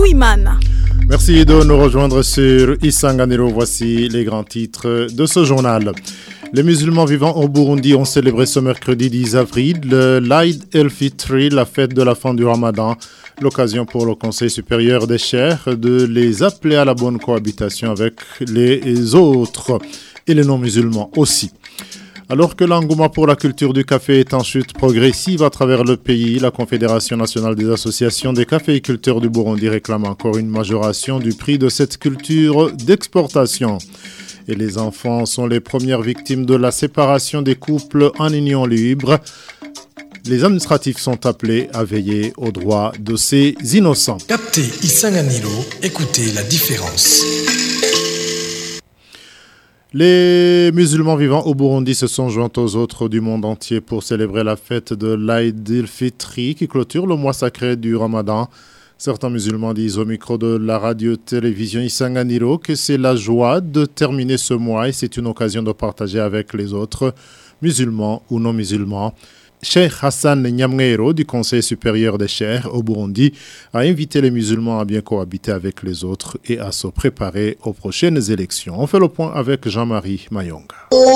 Uwimana. Merci de nous rejoindre sur Isanganiro. Voici les grands titres de ce journal. Les musulmans vivant au Burundi ont célébré ce mercredi 10 avril le l'Aïd el-Fitri, la fête de la fin du Ramadan. L'occasion pour le Conseil supérieur des cheikhs de les appeler à la bonne cohabitation avec les autres et les non-musulmans aussi. Alors que l'engouement pour la culture du café est en chute progressive à travers le pays, la Confédération nationale des associations des caféiculteurs du Burundi réclame encore une majoration du prix de cette culture d'exportation. Et les enfants sont les premières victimes de la séparation des couples en union libre. Les administratifs sont appelés à veiller aux droits de ces innocents. Captez Isanganiro, écoutez la différence. Les musulmans vivant au Burundi se sont joints aux autres du monde entier pour célébrer la fête de l'Aïd el-Fitri qui clôture le mois sacré du Ramadan. Certains musulmans disent au micro de la radio-télévision Isanganiro que c'est la joie de terminer ce mois et c'est une occasion de partager avec les autres, musulmans ou non musulmans. Cheikh Hassan Nyamwero du Conseil supérieur des cheikhs au Burundi a invité les musulmans à bien cohabiter avec les autres et à se préparer aux prochaines élections. On fait le point avec Jean-Marie Mayonga.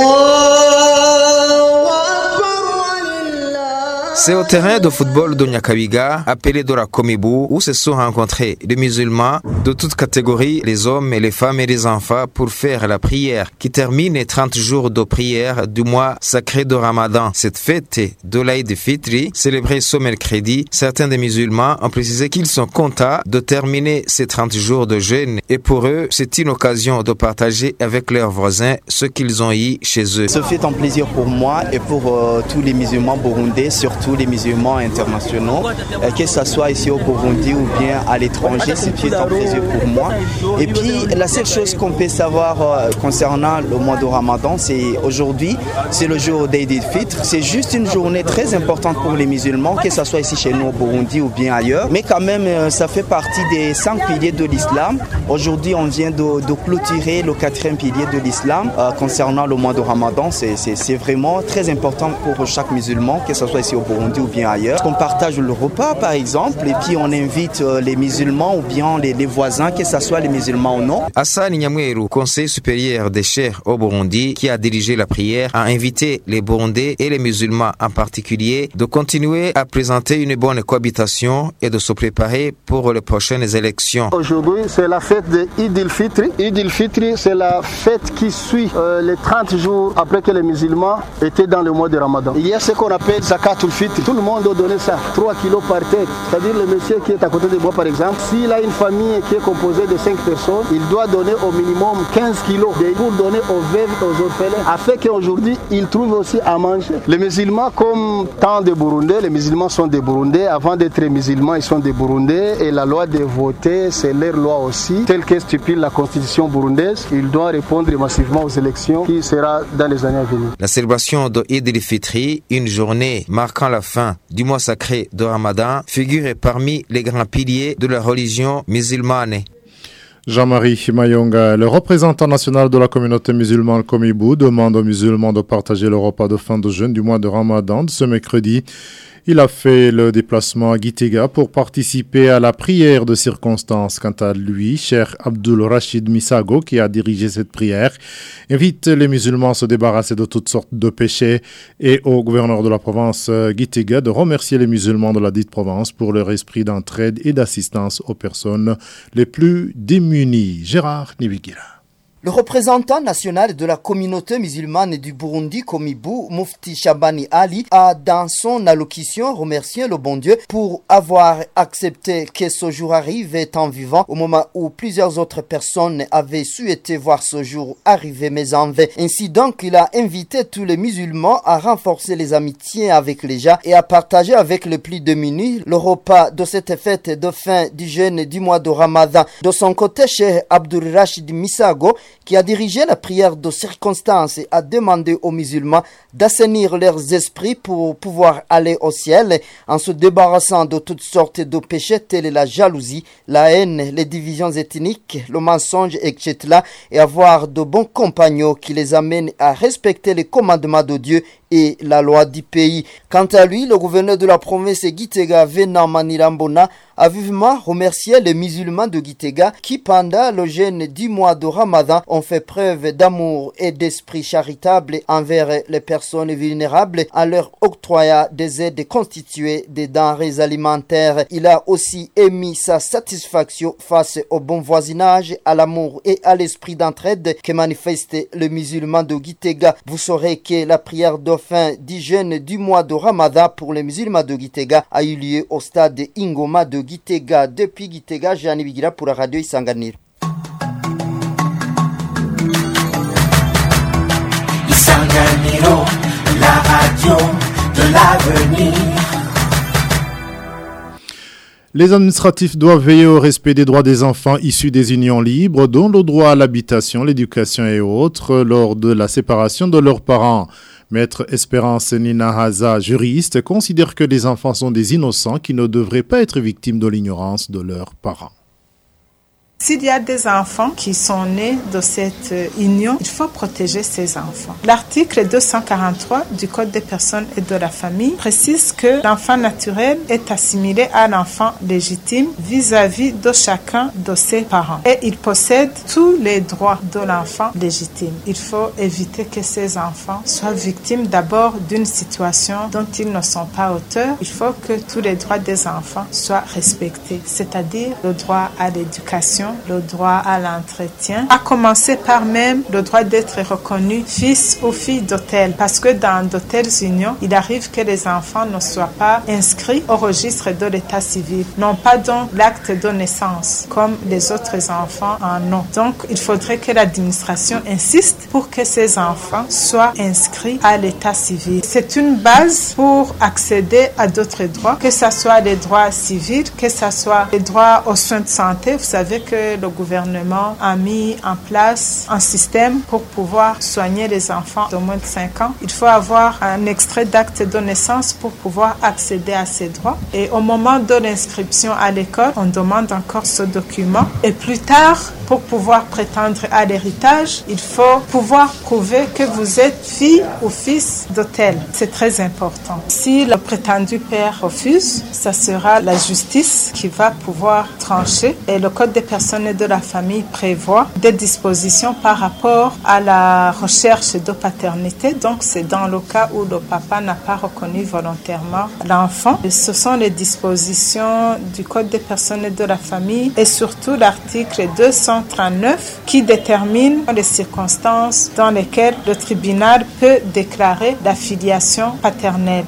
C'est au terrain de football de Nyakabiga, appelé Dora Komibu, où se sont rencontrés les musulmans de toutes catégories, les hommes et les femmes et les enfants, pour faire la prière qui termine les 30 jours de prière du mois sacré de Ramadan. Cette fête de l'Aïd Fitri, célébrée ce mercredi, certains des musulmans ont précisé qu'ils sont contents de terminer ces 30 jours de jeûne et pour eux, c'est une occasion de partager avec leurs voisins ce qu'ils ont eu chez eux. Ce fait un plaisir pour moi et pour tous les musulmans burundais, surtout les musulmans internationaux, que ce soit ici au Burundi ou bien à l'étranger, c'est un plaisir pour moi. Et puis la seule chose qu'on peut savoir concernant le mois de Ramadan, c'est aujourd'hui, c'est le jour d'Eid el-Fitr. C'est juste une journée très importante pour les musulmans, que ce soit ici chez nous au Burundi ou bien ailleurs. Mais quand même, ça fait partie des 5 piliers de l'islam. Aujourd'hui, on vient de clôturer le 4e pilier de l'islam concernant le mois de Ramadan. C'est vraiment très important pour chaque musulman, que ce soit ici au Burundi ou bien ailleurs. On partage le repas par exemple et puis on invite les musulmans ou bien les voisins, que ce soit les musulmans ou non. Hassan Nyamweru, Conseil supérieur des cheikhs au Burundi, qui a dirigé la prière, a invité les Burundais et les musulmans en particulier de continuer à présenter une bonne cohabitation et de se préparer pour les prochaines élections. Aujourd'hui, c'est la fête de Eid el-Fitri. Eid el-Fitri, c'est la fête qui suit les 30 jours après que les musulmans étaient dans le mois de Ramadan. Il y a ce qu'on appelle Zakat el-Fitri. Tout le monde doit donner ça, 3 kilos par tête. C'est-à-dire le monsieur qui est à côté de moi par exemple, s'il a une famille qui est composée de 5 personnes, il doit donner au minimum 15 kilos pour donner aux veuves et aux orphelins, afin qu'aujourd'hui ils trouvent aussi à manger. Les musulmans, comme tant de Burundais, les musulmans sont des Burundais. Avant d'être musulmans, ils sont des Burundais et la loi de voter, c'est leur loi aussi. Telle que stipule la constitution burundaise, ils doivent répondre massivement aux élections qui sera dans les années à venir. La célébration de Eid el-Fitri, une journée marquant la fin du mois sacré de Ramadan, figure parmi les grands piliers de la religion musulmane. Jean-Marie Mayonga, le représentant national de la communauté musulmane Komibu, demande aux musulmans de partager le repas de fin de jeûne du mois de Ramadan de ce mercredi. Il a fait le déplacement à Gitega pour participer à la prière de circonstance. Quant à lui, Cheikh Abdul Rashid Misago, qui a dirigé cette prière, invite les musulmans à se débarrasser de toutes sortes de péchés et au gouverneur de la province Gitega de remercier les musulmans de la dite province pour leur esprit d'entraide et d'assistance aux personnes les plus démunies. Gérard Nibigira. Le représentant national de la communauté musulmane du Burundi, Komibu, Mufti Shabani Ali, a dans son allocution remercié le bon Dieu pour avoir accepté que ce jour arrive étant vivant au moment où plusieurs autres personnes avaient souhaité voir ce jour arriver mais en vain. Ainsi donc, il a invité tous les musulmans à renforcer les amitiés avec les gens et à partager avec les plus démunis le repas de cette fête de fin du jeûne du mois de Ramadan. De son côté, Cheikh Abdul Rashid Misago, qui a dirigé la prière de circonstance et a demandé aux musulmans d'assainir leurs esprits pour pouvoir aller au ciel en se débarrassant de toutes sortes de péchés tels la jalousie, la haine, les divisions ethniques, le mensonge, etc. et avoir de bons compagnons qui les amènent à respecter les commandements de Dieu et la loi du pays. Quant à lui, le gouverneur de la province Gitega, Venant Manirambona, a vivement remercié les musulmans de Gitega qui, pendant le jeûne du mois de Ramadan, ont fait preuve d'amour et d'esprit charitable envers les personnes vulnérables en leur octroyant des aides constituées des denrées alimentaires. Il a aussi émis sa satisfaction face au bon voisinage, à l'amour et à l'esprit d'entraide que manifeste le musulman de Gitega. Vous saurez que la prière de fin du jeûne du mois de Ramadan pour les musulmans de Gitega a eu lieu au stade Ingoma de Gitega. Depuis Gitega, Jeanne Bigira pour la radio Isanganiro. Isanganiro, la radio de l'avenir. Les administratifs doivent veiller au respect des droits des enfants issus des unions libres, dont le droit à l'habitation, l'éducation et autres, lors de la séparation de leurs parents. Maître Espérance Ninahaza, juriste, considère que les enfants sont des innocents qui ne devraient pas être victimes de l'ignorance de leurs parents. S'il y a des enfants qui sont nés de cette union, il faut protéger ces enfants. L'article 243 du Code des personnes et de la famille précise que l'enfant naturel est assimilé à l'enfant légitime vis-à-vis de chacun de ses parents. Et il possède tous les droits de l'enfant légitime. Il faut éviter que ces enfants soient victimes d'abord d'une situation dont ils ne sont pas auteurs. Il faut que tous les droits des enfants soient respectés, c'est-à-dire le droit à l'éducation, le droit à l'entretien, à commencer par même le droit d'être reconnu fils ou fille d'autel, parce que dans de telles unions, il arrive que les enfants ne soient pas inscrits au registre de l'état civil, n'ont pas donc l'acte de naissance comme les autres enfants en ont. Donc, il faudrait que l'administration insiste pour que ces enfants soient inscrits à l'état civil. C'est une base pour accéder à d'autres droits, que ce soit les droits civils, que ce soit les droits aux soins de santé. Vous savez que le gouvernement a mis en place un système pour pouvoir soigner les enfants de moins de 5 ans. Il faut avoir un extrait d'acte de naissance pour pouvoir accéder à ces droits. Et au moment de l'inscription à l'école, on demande encore ce document. Et plus tard, pour pouvoir prétendre à l'héritage, il faut pouvoir prouver que vous êtes fille ou fils d'autel. C'est très important. Si le prétendu père refuse, ça sera la justice qui va pouvoir trancher. Et le Code des personnes et de la famille prévoit des dispositions par rapport à la recherche de paternité. Donc, c'est dans le cas où le papa n'a pas reconnu volontairement l'enfant. Et ce sont les dispositions du Code des personnes et de la famille et surtout l'article 239 qui détermine les circonstances dans lesquelles le tribunal peut déclarer la filiation paternelle.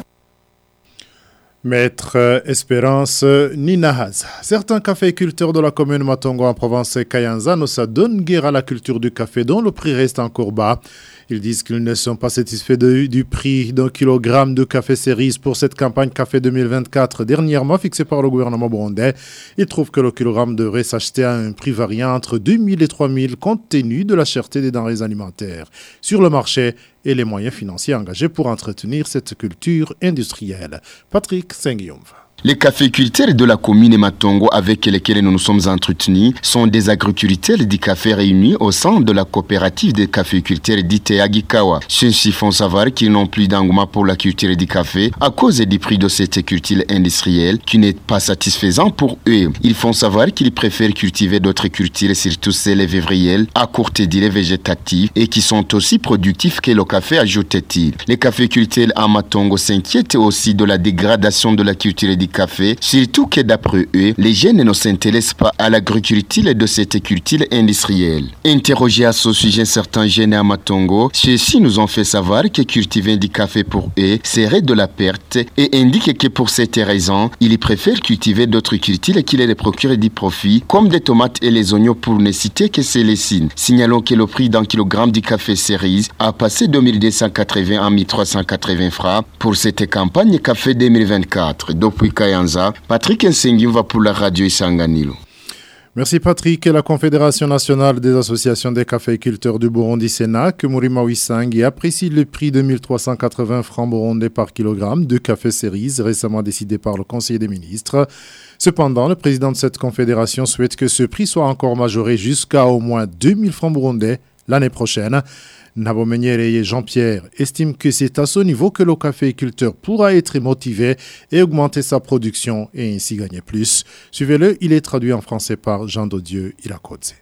Maître Espérance Ninahaza. Certains caféiculteurs de la commune Matongo en province Kayanza ne s'adonnent guère à la culture du café dont le prix reste encore bas. Ils disent qu'ils ne sont pas satisfaits du prix d'un kilogramme de café cerise pour cette campagne café 2024 dernièrement fixée par le gouvernement burundais. Ils trouvent que le kilogramme devrait s'acheter à un prix variant entre 2 000 et 3 000 compte tenu de la cherté des denrées alimentaires sur le marché et les moyens financiers engagés pour entretenir cette culture industrielle. Patrick Sengiumva. Les caféiculteurs de la commune Matongo avec lesquels nous nous sommes entretenus sont des agriculteurs du café réunis au sein de la coopérative des caféiculteurs d'Itea Gikawa. Ceux-ci font savoir qu'ils n'ont plus d'engouement pour la culture du café à cause du prix de cette culture industrielle qui n'est pas satisfaisant pour eux. Ils font savoir qu'ils préfèrent cultiver d'autres cultures, surtout celles vivrières, à courte durée végétative et qui sont aussi productifs que le café, ajoutait-il. Les caféiculteurs à Matongo s'inquiètent aussi de la dégradation de la culture du café, surtout que d'après eux, les jeunes ne s'intéressent pas à l'agriculture de cette culture industrielle. Interrogés à ce sujet certains jeunes à Matongo, ceux-ci nous ont fait savoir que cultiver du café pour eux serait de la perte et indiquent que pour cette raison, ils préfèrent cultiver d'autres cultures qui les procurent du profit, comme des tomates et les oignons pour ne citer que celles-ci. Signalons que le prix d'un kilogramme du café cerise a passé de 1280 à 1380 francs pour cette campagne café 2024. Depuis Kayanza, Patrick Nsengiva pour la radio Isanganiro. Merci Patrick. La Confédération nationale des associations des caféiculteurs du Burundi Sénac, Murima Wisangi, apprécie le prix de 1380 francs burundais par kilogramme de café cerise récemment décidé par le Conseil des ministres. Cependant, le président de cette confédération souhaite que ce prix soit encore majoré jusqu'à au moins 2000 francs burundais l'année prochaine. Nabo Menyere et Jean-Pierre estiment que c'est à ce niveau que le caféiculteur pourra être motivé et augmenter sa production et ainsi gagner plus. Suivez-le, il est traduit en français par Jean Dodieu Irakodze.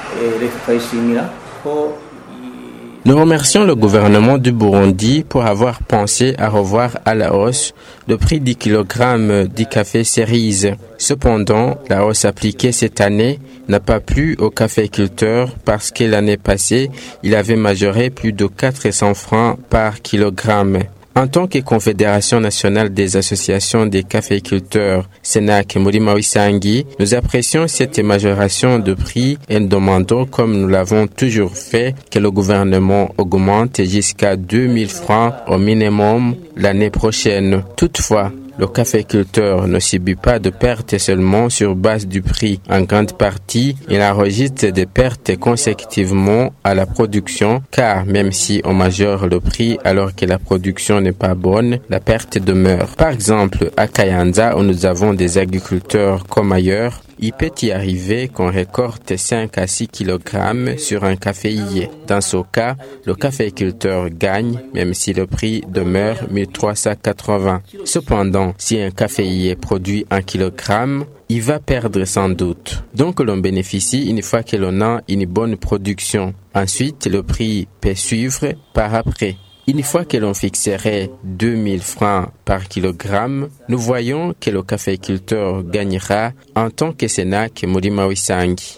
Nous remercions le gouvernement du Burundi pour avoir pensé à revoir à la hausse le prix du kilogramme du café cerise. Cependant, la hausse appliquée cette année n'a pas plu aux caféiculteurs parce que l'année passée, il avait majoré plus de 400 francs par kilogramme. En tant que Confédération nationale des associations des caféiculteurs, Senak Mulima Wisangi, nous apprécions cette majoration de prix et nous demandons, comme nous l'avons toujours fait, que le gouvernement augmente jusqu'à 2000 francs au minimum l'année prochaine. Toutefois, le caféiculteur ne subit pas de pertes seulement sur base du prix. En grande partie, il enregistre des pertes consécutivement à la production, car même si on majore le prix alors que la production n'est pas bonne, la perte demeure. Par exemple, à Kayanza, où nous avons des agriculteurs comme ailleurs, il peut y arriver qu'on récolte 5 à 6 kg sur un caféier. Dans ce cas, le caféiculteur gagne, même si le prix demeure 1380. Cependant, si un caféier produit 1 kg, il va perdre sans doute. Donc l'on bénéficie une fois que l'on a une bonne production. Ensuite, le prix peut suivre par après. Une fois que l'on fixerait 2000 francs par kilogramme, nous voyons que le caféiculteur gagnera en tant que Senak Mulima Wisangi.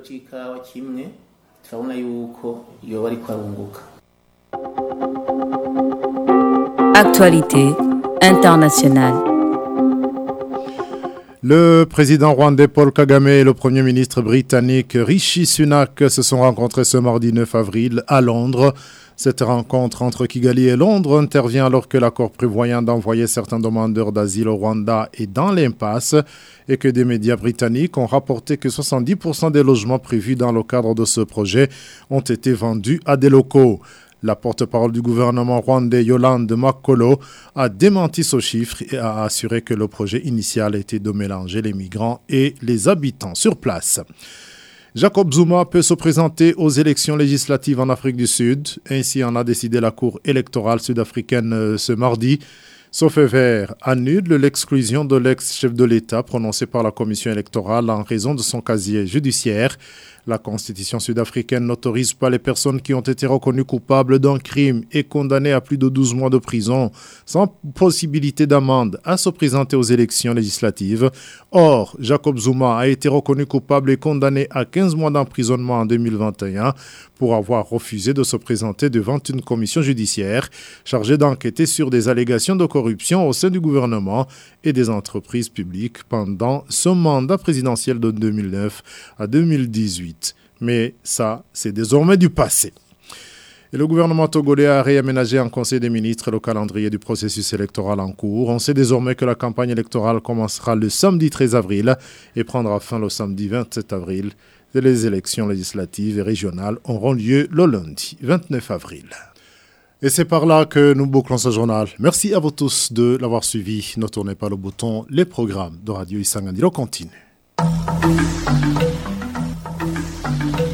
Actualité internationale. Le président rwandais Paul Kagame et le premier ministre britannique Rishi Sunak se sont rencontrés ce mardi 9 avril à Londres. Cette rencontre entre Kigali et Londres intervient alors que l'accord prévoyant d'envoyer certains demandeurs d'asile au Rwanda est dans l'impasse et que des médias britanniques ont rapporté que 70% des logements prévus dans le cadre de ce projet ont été vendus à des locaux. La porte-parole du gouvernement rwandais, Yolande Makolo, a démenti ce chiffre et a assuré que le projet initial était de mélanger les migrants et les habitants sur place. Jacob Zuma peut se présenter aux élections législatives en Afrique du Sud. Ainsi en a décidé la Cour électorale sud-africaine ce mardi. Ce fait vert annule l'exclusion de l'ex-chef de l'État prononcée par la commission électorale en raison de son casier judiciaire. La Constitution sud-africaine n'autorise pas les personnes qui ont été reconnues coupables d'un crime et condamnées à plus de 12 mois de prison sans possibilité d'amende à se présenter aux élections législatives. Or, Jacob Zuma a été reconnu coupable et condamné à 15 mois d'emprisonnement en 2021 pour avoir refusé de se présenter devant une commission judiciaire chargée d'enquêter sur des allégations de corruption au sein du gouvernement et des entreprises publiques pendant ce mandat présidentiel de 2009 à 2018. Mais ça, c'est désormais du passé. Et le gouvernement togolais a réaménagé en Conseil des ministres le calendrier du processus électoral en cours. On sait désormais que la campagne électorale commencera le samedi 13 avril et prendra fin le samedi 27 avril. Et les élections législatives et régionales auront lieu le lundi 29 avril. Et c'est par là que nous bouclons ce journal. Merci à vous tous de l'avoir suivi. Ne tournez pas le bouton. Les programmes de Radio Isangani continuent.